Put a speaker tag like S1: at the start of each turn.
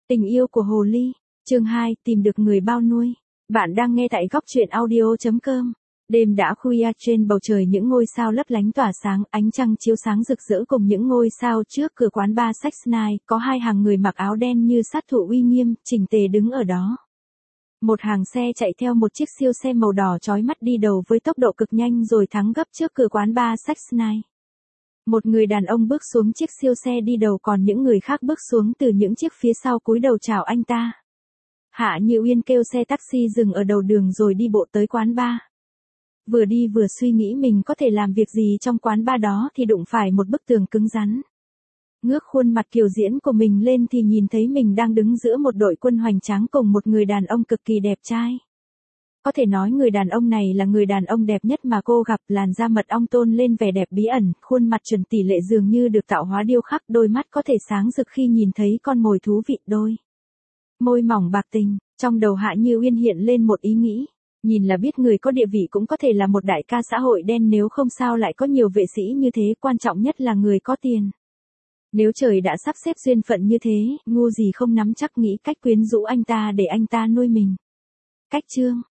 S1: Tình yêu của hồ ly, chương 2, tìm được người bao nuôi. Bạn đang nghe tại góc truyện audio.com. Đêm đã khuya, trên bầu trời những ngôi sao lấp lánh tỏa sáng, ánh trăng chiếu sáng rực rỡ cùng những ngôi sao trước cửa quán bar Sex Night, có hai hàng người mặc áo đen như sát thủ uy nghiêm, chỉnh tề đứng ở đó. Một hàng xe chạy theo một chiếc siêu xe màu đỏ chói mắt đi đầu với tốc độ cực nhanh rồi thắng gấp trước cửa quán bar Sex Night. Một người đàn ông bước xuống chiếc siêu xe đi đầu, còn những người khác bước xuống từ những chiếc phía sau cúi đầu chào anh ta. Hạ Như Uyên kêu xe taxi dừng ở đầu đường rồi đi bộ tới quán bar. Vừa đi vừa suy nghĩ mình có thể làm việc gì trong quán bar đó thì đụng phải một bức tường cứng rắn. Ngước khuôn mặt kiều diễm của mình lên thì nhìn thấy mình đang đứng giữa một đội quân hoành tráng cùng một người đàn ông cực kỳ đẹp trai. Có thể nói người đàn ông này là người đàn ông đẹp nhất mà cô gặp, làn da mật ong tôn lên vẻ đẹp bí ẩn, khuôn mặt chuẩn tỷ lệ dường như được tạo hóa điêu khắc, đôi mắt có thể sáng rực khi nhìn thấy con mồi thú vị, đôi môi mỏng bạc tình. Trong đầu Hạ Như Uyên hiện lên một ý nghĩ, nhìn là biết người có địa vị cũng có thể là một đại ca xã hội đen, nếu không sao lại có nhiều vệ sĩ như thế, quan trọng nhất là người có tiền. Nếu trời đã sắp xếp duyên phận như thế, ngu gì không nắm chắc nghĩ cách quyến rũ anh ta để anh ta nuôi mình. Cách chương